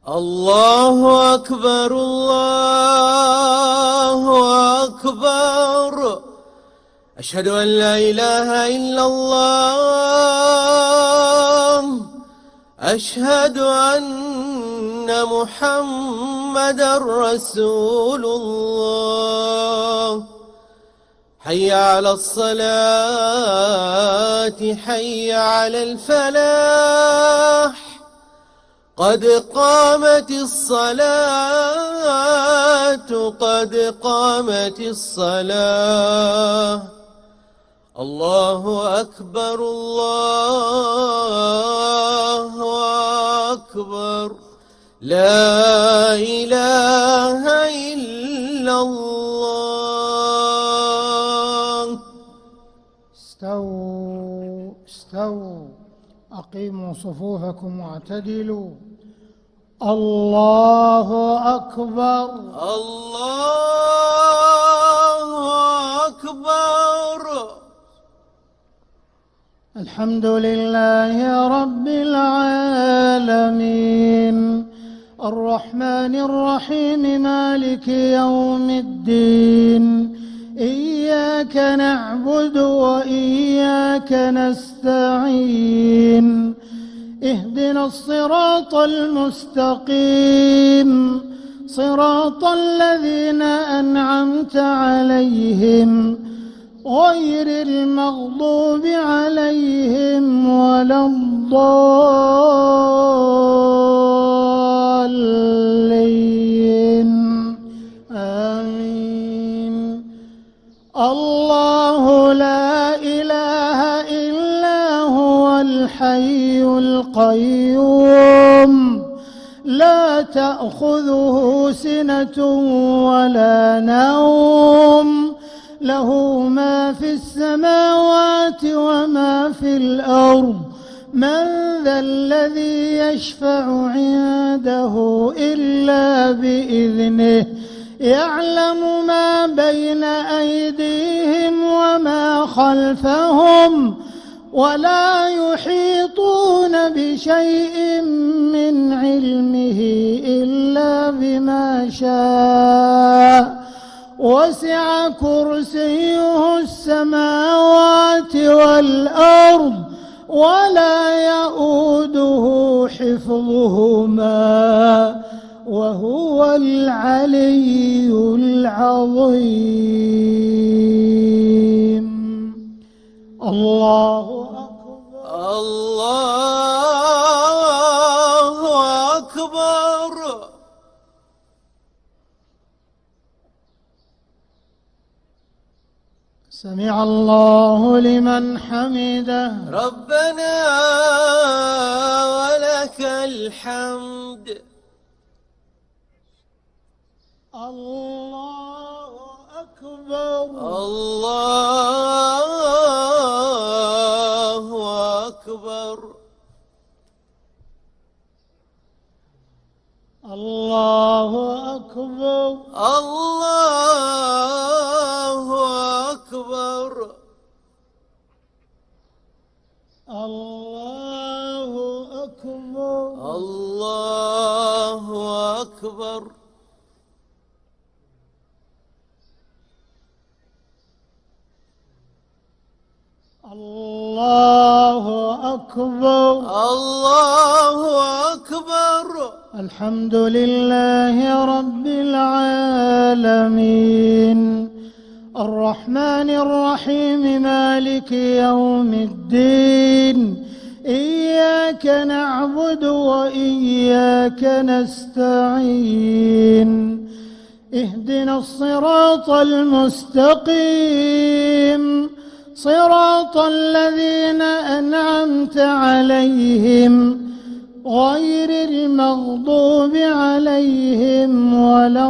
الله أكبر الله أكبر. أشهد أن لا إله إلا الله. أشهد أن محمدًا رسول الله. حي على الصلاة حي على الفلاح. قد قامت الصلاة قد قامت الصلاة. الله أكبر الله أكبر. لا إله إلا الله. استووا أقيموا صفوفكم واعتدلوا. الله أكبر الله أكبر. الحمد لله رب العالمين الرحمن الرحيم مالك يوم الدين. إياك نعبد وإياك نستعين. اهدنا الصراط المستقيم صراط الذين أنعمت عليهم غير المغضوب عليهم ولا الضالين. آمين. الله لا إله إلا هو الحي القيوم لا تأخذه سنة ولا نوم له ما في السماوات وما في الأرض. من ذا الذي يشفع عنده إلا بإذنه. يعلم ما بين أيديهم وما خلفهم ولا يحيطون بشيء من علمه إلا بما شاء. وسع كرسيه السماوات والأرض ولا يؤوده حفظهما وهو العلي العظيم. الله أكبر الله أكبر. سمع الله لمن حمده. ربنا ولك الحمد. الله أكبر الله أكبر. الله أكبر الله أكبر. الله أكبر الله أكبر. الله أكبر الله أكبر. الحمد لله رب العالمين الرحمن الرحيم مالك يوم الدين. إياك نعبد وإياك نستعين. اهدنا الصراط المستقيم صراط الذين أنعمت عليهم غير المغضوب عليهم ولا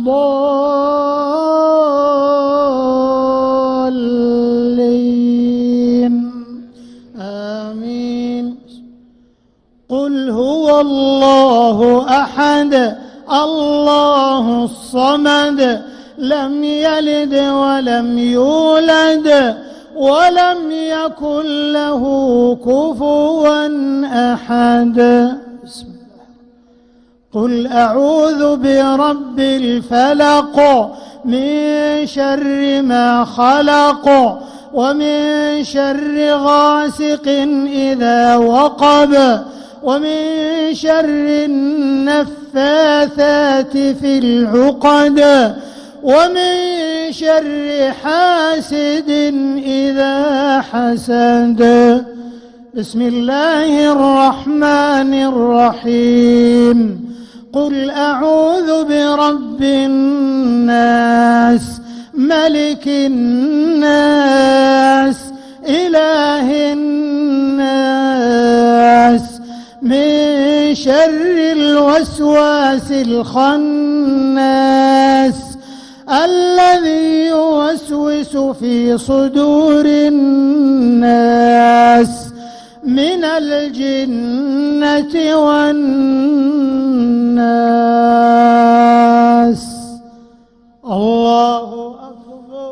الضالين. آمين. قل هو الله أحد الله الصمد لم يلد ولم يولد ولم يكن له كفوا أحد. بسم الله. قل أعوذ برب الفلق من شر ما خلق ومن شر غاسق إذا وقب ومن شر النفاثات في العقد ومن شر حاسد إذا حسد. بسم الله الرحمن الرحيم. قل أعوذ برب الناس ملك الناس إله الناس من شر الوسواس الخناس الذي يوسوس في صدور الناس من الجنة والناس. الله أكبر.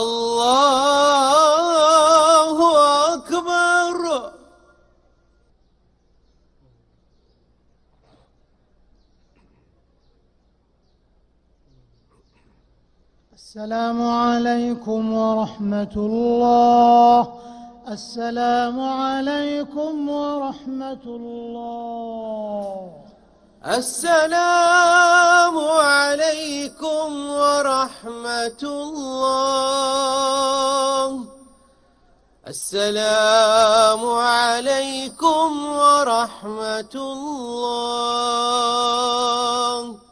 الله أكبر. السلام عليكم ورحمة الله. السلام عليكم ورحمة الله. السلام عليكم ورحمة الله. السلام عليكم ورحمة الله.